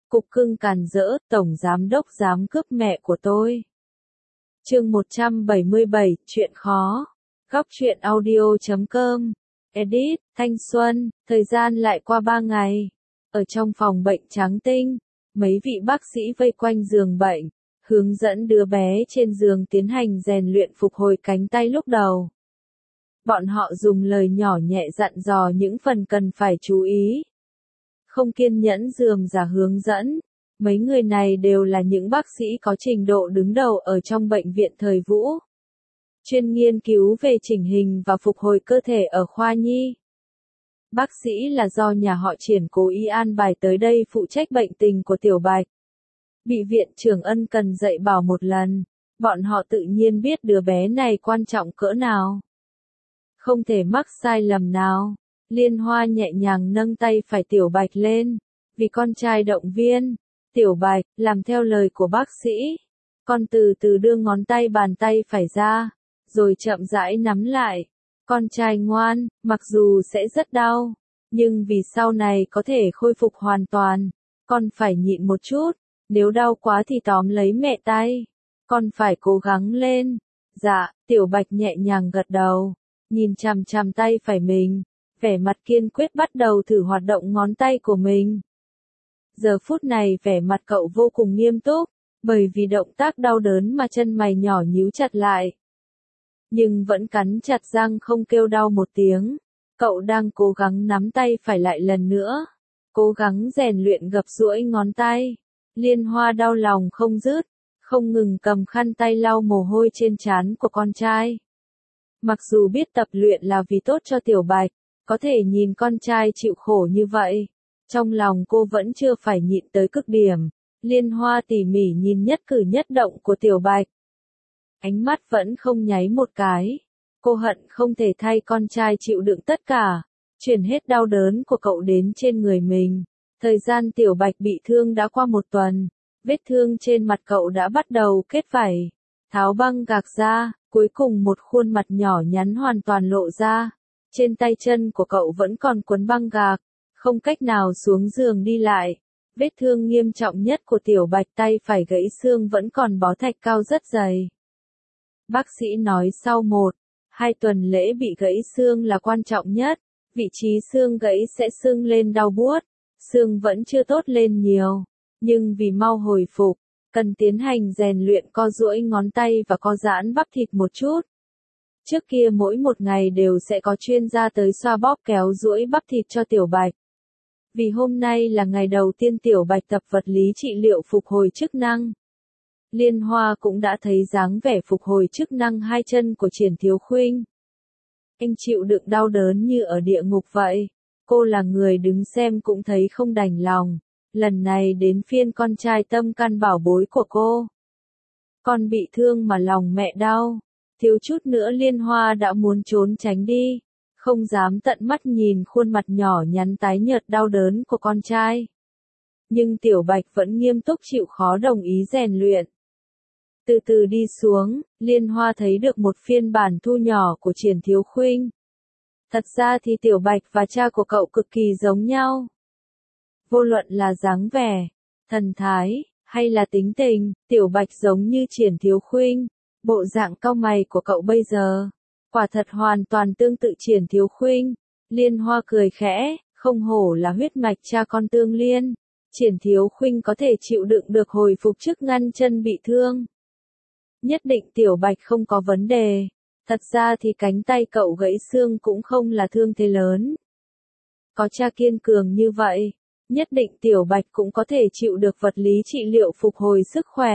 Cục cưng càn rỡ, tổng giám đốc dám cướp mẹ của tôi. Chương 177, chuyện khó. Góc truyện audio.com. Edit, Thanh Xuân, thời gian lại qua 3 ngày. Ở trong phòng bệnh trắng tinh, mấy vị bác sĩ vây quanh giường bệnh, hướng dẫn đứa bé trên giường tiến hành rèn luyện phục hồi cánh tay lúc đầu. Bọn họ dùng lời nhỏ nhẹ dặn dò những phần cần phải chú ý. Không kiên nhẫn rườm rà hướng dẫn. Mấy người này đều là những bác sĩ có trình độ đứng đầu ở trong bệnh viện thời Vũ. Chuyên nghiên cứu về chỉnh hình và phục hồi cơ thể ở khoa nhi. Bác sĩ là do nhà họ Triển cố ý an bài tới đây phụ trách bệnh tình của Tiểu Bạch. Bị viện trưởng ân cần dạy bảo một lần, bọn họ tự nhiên biết đứa bé này quan trọng cỡ nào. Không thể mắc sai lầm nào. Liên Hoa nhẹ nhàng nâng tay phải Tiểu Bạch lên, vì con trai động viên. Tiểu Bạch, làm theo lời của bác sĩ. Con từ từ đưa ngón tay bàn tay phải ra, rồi chậm rãi nắm lại. Con trai ngoan, mặc dù sẽ rất đau, nhưng vì sau này có thể khôi phục hoàn toàn, con phải nhịn một chút, nếu đau quá thì tóm lấy mẹ tay. Con phải cố gắng lên. Dạ, Tiểu Bạch nhẹ nhàng gật đầu, nhìn chằm chằm tay phải mình, vẻ mặt kiên quyết bắt đầu thử hoạt động ngón tay của mình. Giờ phút này vẻ mặt cậu vô cùng nghiêm túc, bởi vì động tác đau đớn mà chân mày nhỏ nhíu chặt lại. Nhưng vẫn cắn chặt răng không kêu đau một tiếng. Cậu đang cố gắng nắm tay phải lại lần nữa, cố gắng rèn luyện gập duỗi ngón tay. Liên Hoa đau lòng không dứt, không ngừng cầm khăn tay lau mồ hôi trên trán của con trai. Mặc dù biết tập luyện là vì tốt cho Tiểu Bạch, có thể nhìn con trai chịu khổ như vậy, trong lòng cô vẫn chưa phải nhịn tới cực điểm. Liên Hoa tỉ mỉ nhìn nhất cử nhất động của Tiểu Bạch. Ánh mắt vẫn không nháy một cái. Cô hận không thể thay con trai chịu đựng tất cả, chuyển hết đau đớn của cậu đến trên người mình. Thời gian Tiểu Bạch bị thương đã qua 1 tuần, vết thương trên mặt cậu đã bắt đầu kết vảy. Tháo băng gạc ra, cuối cùng một khuôn mặt nhỏ nhắn hoàn toàn lộ ra. Trên tay chân của cậu vẫn còn quấn băng gạc, không cách nào xuống giường đi lại. Vết thương nghiêm trọng nhất của Tiểu Bạch tay phải gãy xương vẫn còn bó thạch cao rất dày. Bác sĩ nói sau 1-2 tuần lễ bị gãy xương là quan trọng nhất, vị trí xương gãy sẽ sưng lên đau buốt, xương vẫn chưa tốt lên nhiều, nhưng vì mau hồi phục, cần tiến hành rèn luyện co duỗi ngón tay và co giãn bắp thịt một chút. Trước kia mỗi một ngày đều sẽ có chuyên gia tới xoa bóp kéo duỗi bắp thịt cho Tiểu Bạch. Vì hôm nay là ngày đầu tiên Tiểu Bạch tập vật lý trị liệu phục hồi chức năng. Liên Hoa cũng đã thấy dáng vẻ phục hồi chức năng 2 chân của Triển Thiếu Khuynh. Anh chịu đựng đau đớn như ở địa ngục vậy. Cô là người đứng xem cũng thấy không đành lòng. Lần này đến phiên con trai tâm can bảo bối của cô. Con bị thương mà lòng mẹ đau. Thiếu chút nữa Liên Hoa đã muốn trốn tránh đi, không dám tận mắt nhìn khuôn mặt nhỏ nhắn tái nhợt đau đớn của con trai. Nhưng Tiểu Bạch vẫn nghiêm túc chịu khó đồng ý rèn luyện. Từ từ đi xuống, Liên Hoa thấy được một phiên bản thu nhỏ của Triển Thiếu Khuynh. Thật ra thì Tiểu Bạch và cha của cậu cực kỳ giống nhau. Vô luận là dáng vẻ, thần thái, hay là tính tình, Tiểu Bạch giống như Triển Thiếu Khuynh. Bộ dạng cau mày của cậu bây giờ, quả thật hoàn toàn tương tự Triển Thiếu Khuynh. Liên Hoa cười khẽ, không hổ là huyết mạch cha con tương liên. Triển Thiếu Khuynh có thể chịu đựng được hồi phục trước ngăn chân bị thương. Nhất định Tiểu Bạch không có vấn đề. Thật ra thì cánh tay cậu gãy xương cũng không là thương thế lớn. Có cha kiên cường như vậy, nhất định Tiểu Bạch cũng có thể chịu được vật lý trị liệu phục hồi sức khỏe.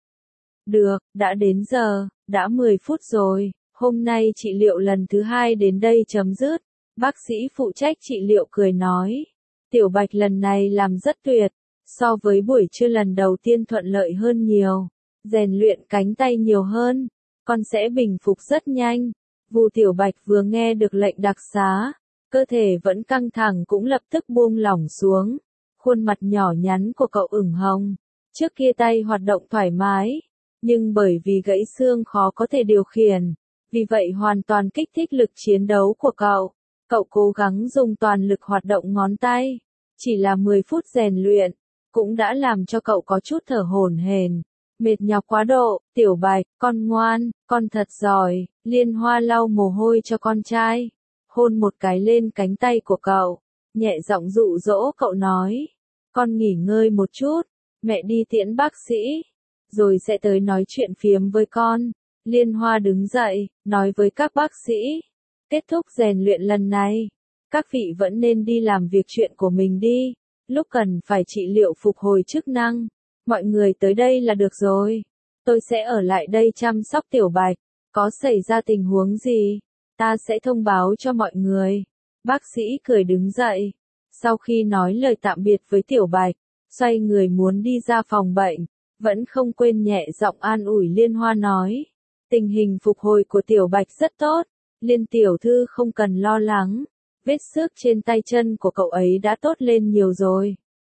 Được, đã đến giờ, đã 10 phút rồi, hôm nay trị liệu lần thứ 2 đến đây chấm dứt. Bác sĩ phụ trách trị liệu cười nói. Tiểu Bạch lần này làm rất tuyệt, so với buổi trưa lần đầu tiên thuận lợi hơn nhiều. Rèn luyện cánh tay nhiều hơn, con sẽ bình phục rất nhanh. Vu Tiểu Bạch vừa nghe được lệnh đặc xá, cơ thể vẫn căng thẳng cũng lập tức buông lỏng xuống. Khuôn mặt nhỏ nhắn của cậu ửng hồng, trước kia tay hoạt động thoải mái, nhưng bởi vì gãy xương khó có thể điều khiển, vì vậy hoàn toàn kích thích lực chiến đấu của cậu. Cậu cố gắng dùng toàn lực hoạt động ngón tay, chỉ là 10 phút rèn luyện, cũng đã làm cho cậu có chút thở hổn hển. Mệt nhọc quá độ, Tiểu Bạch, con ngoan, con thật giỏi. Liên Hoa lau mồ hôi cho con trai, hôn một cái lên cánh tay của cậu, nhẹ giọng dụ dỗ cậu nói, con nghỉ ngơi một chút, mẹ đi tiễn bác sĩ, rồi sẽ tới nói chuyện phiếm với con. Liên Hoa đứng dậy, nói với các bác sĩ, kết thúc rèn luyện lần này, các vị vẫn nên đi làm việc chuyện của mình đi, lúc cần phải trị liệu phục hồi chức năng, mọi người tới đây là được rồi, tôi sẽ ở lại đây chăm sóc Tiểu Bạch, có xảy ra tình huống gì, ta sẽ thông báo cho mọi người. Bác sĩ cười đứng dậy, sau khi nói lời tạm biệt với Tiểu Bạch, xoay người muốn đi ra phòng bệnh, vẫn không quên nhẹ giọng an ủi Liên Hoa nói, tình hình phục hồi của Tiểu Bạch rất tốt, Liên tiểu thư không cần lo lắng, vết xước trên tay chân của cậu ấy đã tốt lên nhiều rồi.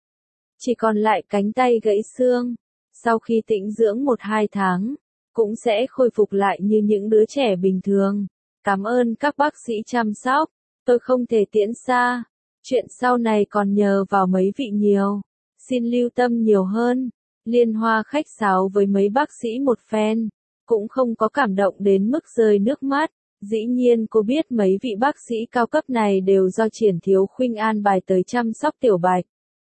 Chỉ còn lại cánh tay gãy xương, sau khi tĩnh dưỡng 1-2 tháng, cũng sẽ khôi phục lại như những đứa trẻ bình thường. Cảm ơn các bác sĩ chăm sóc, tôi không thể tiễn xa, chuyện sau này còn nhờ vào mấy vị nhiều, xin lưu tâm nhiều hơn. Liên Hoa khách sáo với mấy bác sĩ một phen, cũng không có cảm động đến mức rơi nước mắt, dĩ nhiên cô biết mấy vị bác sĩ cao cấp này đều do Triển Thiếu Khuynh an bài tới chăm sóc Tiểu Bạch.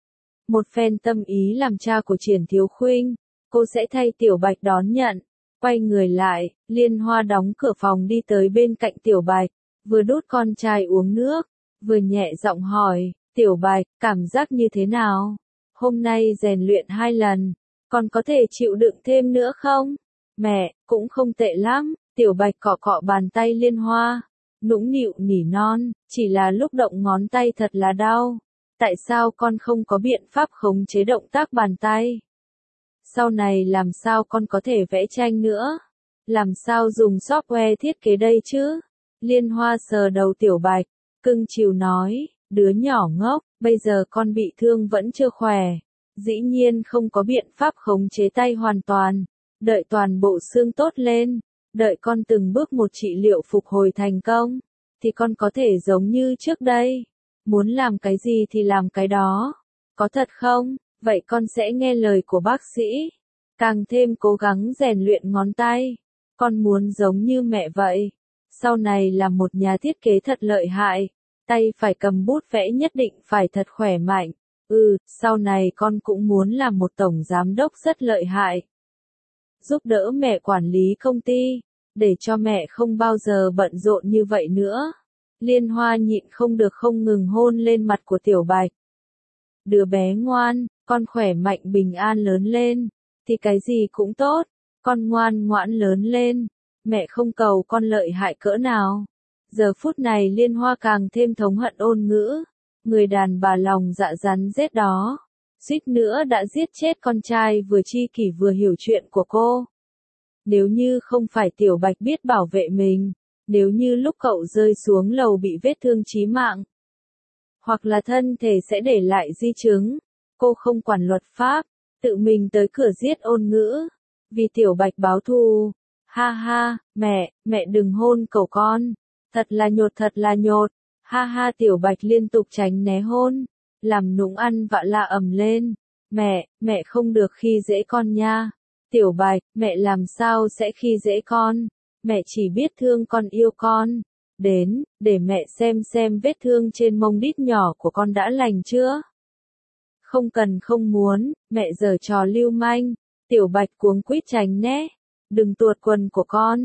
Một phen tâm ý làm cha của Triển Thiếu Khuynh, cô sẽ thay Tiểu Bạch đón nhận. Quay người lại, Liên Hoa đóng cửa phòng đi tới bên cạnh Tiểu Bạch, vừa đút con trai uống nước, vừa nhẹ giọng hỏi, Tiểu Bạch, cảm giác như thế nào? Hôm nay rèn luyện 2 lần, còn có thể chịu đựng thêm nữa không? Mẹ, cũng không tệ lắm, Tiểu Bạch cọ cọ bàn tay Liên Hoa, nũng nịu nỉ non, chỉ là lúc động ngón tay thật là đau. Tại sao con không có biện pháp khống chế động tác bàn tay? Sau này làm sao con có thể vẽ tranh nữa? Làm sao dùng software thiết kế đây chứ? Liên Hoa sờ đầu Tiểu Bạch, cưng chiều nói, đứa nhỏ ngốc, bây giờ con bị thương vẫn chưa khỏe. Dĩ nhiên không có biện pháp khống chế tay hoàn toàn. Đợi toàn bộ xương tốt lên, đợi con từng bước một trị liệu phục hồi thành công, thì con có thể giống như trước đây. Muốn làm cái gì thì làm cái đó. Có thật không? Vậy con sẽ nghe lời của bác sĩ. Càng thêm cố gắng rèn luyện ngón tay. Con muốn giống như mẹ vậy. Sau này là một nhà thiết kế thật lợi hại. Tay phải cầm bút vẽ nhất định phải thật khỏe mạnh. Sau này con cũng muốn làm một tổng giám đốc rất lợi hại. Giúp đỡ mẹ quản lý công ty. Để cho mẹ không bao giờ bận rộn như vậy nữa. Liên Hoa nhịn không được không ngừng hôn lên mặt của Tiểu Bạch. Đứa bé ngoan, con khỏe mạnh bình an lớn lên, thì cái gì cũng tốt, con ngoan ngoãn lớn lên, mẹ không cầu con lợi hại cỡ nào. Giờ phút này Liên Hoa càng thêm thống hận ôn ngữ, người đàn bà lòng dạ rắn rết đó, suýt nữa đã giết chết con trai vừa chi kỷ vừa hiểu chuyện của cô. Nếu như không phải Tiểu Bạch biết bảo vệ mình, nếu như lúc cậu rơi xuống lầu bị vết thương chí mạng, hoặc là thân thể sẽ để lại di chứng, cô không quản luật pháp, tự mình tới cửa giết ôn ngữ, vì Tiểu Bạch báo thù. Ha ha, mẹ đừng hôn cậu con, thật là nhột, ha ha. Tiểu Bạch liên tục tránh né hôn, làm nũng ăn vạ la ầm lên, mẹ không được khi dễ con nha. Tiểu Bạch, mẹ làm sao sẽ khi dễ con, mẹ chỉ biết thương con yêu con. Đến, để mẹ xem vết thương trên mông đít nhỏ của con đã lành chưa? Không cần không muốn, mẹ giở trò lưu manh. Tiểu Bạch cuống quýt tránh né. Đừng tuột quần của con.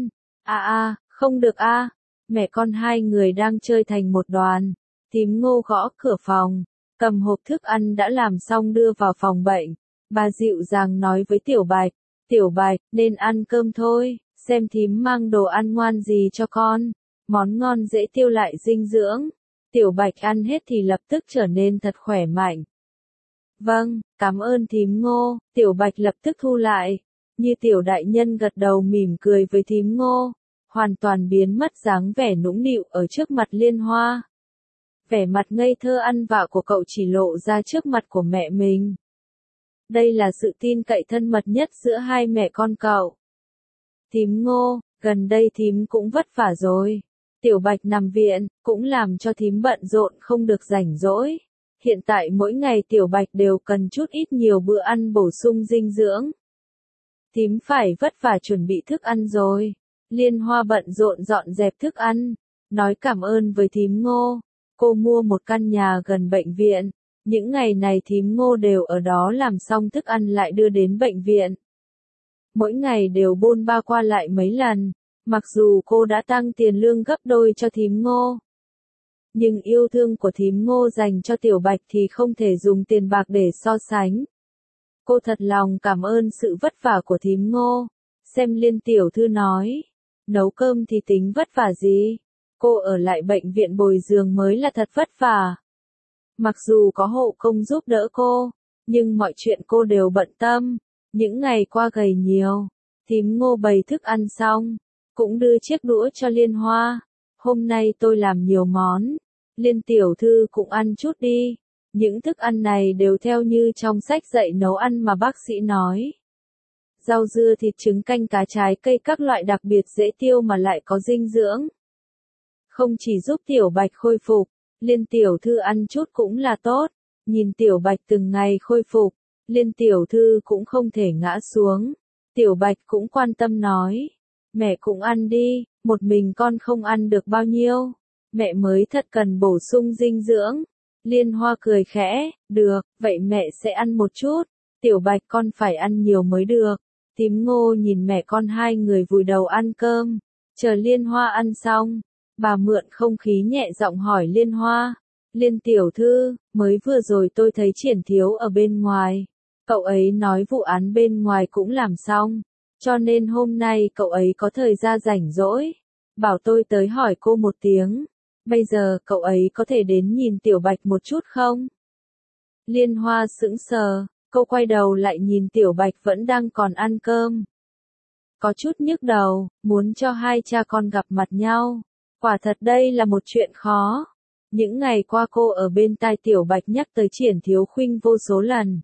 Không được Mẹ con hai người đang chơi thành một đoàn. Thím Ngô gõ cửa phòng, cầm hộp thức ăn đã làm xong đưa vào phòng bệnh. Bà dịu dàng nói với Tiểu Bạch, Tiểu Bạch, nên ăn cơm thôi, xem thím mang đồ ăn ngoan gì cho con. Món ngon dễ tiêu lại dinh dưỡng. Tiểu Bạch ăn hết thì lập tức trở nên thật khỏe mạnh. Vâng, cảm ơn thím Ngô. Tiểu Bạch lập tức thu lại. Như tiểu đại nhân gật đầu mỉm cười với thím Ngô. Hoàn toàn biến mất dáng vẻ nũng nịu ở trước mặt Liên Hoa. Vẻ mặt ngây thơ ăn vạ của cậu chỉ lộ ra trước mặt của mẹ mình. Đây là sự tin cậy thân mật nhất giữa hai mẹ con cậu. Thím Ngô, gần đây thím cũng vất vả rồi. Tiểu Bạch nằm viện, cũng làm cho thím bận rộn không được rảnh rỗi. Hiện tại mỗi ngày Tiểu Bạch đều cần chút ít nhiều bữa ăn bổ sung dinh dưỡng. Thím phải vất vả chuẩn bị thức ăn rồi. Liên Hoa bận rộn dọn dẹp thức ăn, nói cảm ơn với thím Ngô. Cô mua một căn nhà gần bệnh viện. Những ngày này thím Ngô đều ở đó làm xong thức ăn lại đưa đến bệnh viện. Mỗi ngày đều bôn ba qua lại mấy lần, mặc dù cô đã tăng tiền lương gấp đôi cho thím Ngô. Nhưng yêu thương của thím Ngô dành cho Tiểu Bạch thì không thể dùng tiền bạc để so sánh. Cô thật lòng cảm ơn sự vất vả của thím Ngô. Xem Liên tiểu thư nói, nấu cơm thì tính vất vả gì, cô ở lại bệnh viện bồi giường mới là thật vất vả. Mặc dù có hộ công giúp đỡ cô, nhưng mọi chuyện cô đều bận tâm. Những ngày qua gầy nhiều, thím Ngô bày thức ăn xong, cũng đưa chiếc đũa cho Liên Hoa. Hôm nay tôi làm nhiều món, Liên tiểu thư cũng ăn chút đi. Những thức ăn này đều theo như trong sách dạy nấu ăn mà bác sĩ nói. Rau dưa thịt trứng canh cá trái cây các loại đặc biệt dễ tiêu mà lại có dinh dưỡng. Không chỉ giúp Tiểu Bạch khôi phục, Liên tiểu thư ăn chút cũng là tốt. Nhìn Tiểu Bạch từng ngày khôi phục, Liên tiểu thư cũng không thể ngã xuống. Tiểu Bạch cũng quan tâm nói, mẹ cũng ăn đi, một mình con không ăn được bao nhiêu. Mẹ mới thật cần bổ sung dinh dưỡng. Liên Hoa cười khẽ, được, vậy mẹ sẽ ăn một chút. Tiểu Bạch con phải ăn nhiều mới được. Thím Ngô nhìn mẹ con hai người vùi đầu ăn cơm. Chờ Liên Hoa ăn xong, bà mượn không khí nhẹ giọng hỏi Liên Hoa. Liên tiểu thư, mới vừa rồi tôi thấy Triển Thiếu ở bên ngoài. Cậu ấy nói vụ án bên ngoài cũng làm xong. Cho nên hôm nay cậu ấy có thời gian rảnh rỗi. Bảo tôi tới hỏi cô một tiếng. Bây giờ cậu ấy có thể đến nhìn Tiểu Bạch một chút không? Liên Hoa sững sờ, cô quay đầu lại nhìn Tiểu Bạch vẫn đang còn ăn cơm. Có chút nhức đầu, muốn cho hai cha con gặp mặt nhau. Quả thật đây là một chuyện khó. Những ngày qua cô ở bên tai Tiểu Bạch nhắc tới Triển Thiếu Khuynh vô số lần.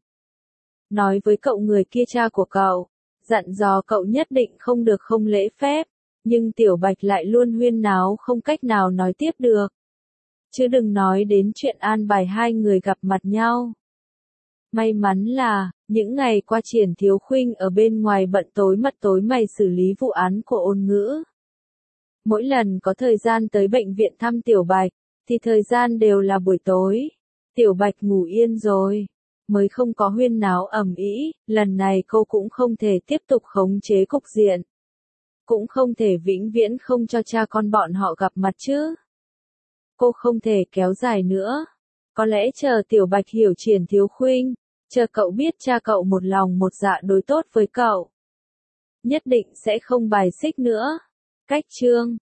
Nói với cậu người kia cha của cậu, dặn dò cậu nhất định không được không lễ phép. Nhưng Tiểu Bạch lại luôn huyên náo không cách nào nói tiếp được. Chứ đừng nói đến chuyện an bài hai người gặp mặt nhau. May mắn là, những ngày qua Triển Thiếu Khuynh ở bên ngoài bận tối mặt tối mày xử lý vụ án của Ôn Ngữ. Mỗi lần có thời gian tới bệnh viện thăm Tiểu Bạch, thì thời gian đều là buổi tối. Tiểu Bạch ngủ yên rồi, mới không có huyên náo ầm ĩ. Lần này cô cũng không thể tiếp tục khống chế cục diện. Cũng không thể vĩnh viễn không cho cha con bọn họ gặp mặt chứ. Cô không thể kéo dài nữa. Có lẽ chờ Tiểu Bạch hiểu Triển Thiếu Khuynh, chờ cậu biết cha cậu một lòng một dạ đối tốt với cậu. Nhất định sẽ không bài xích nữa. Cách chương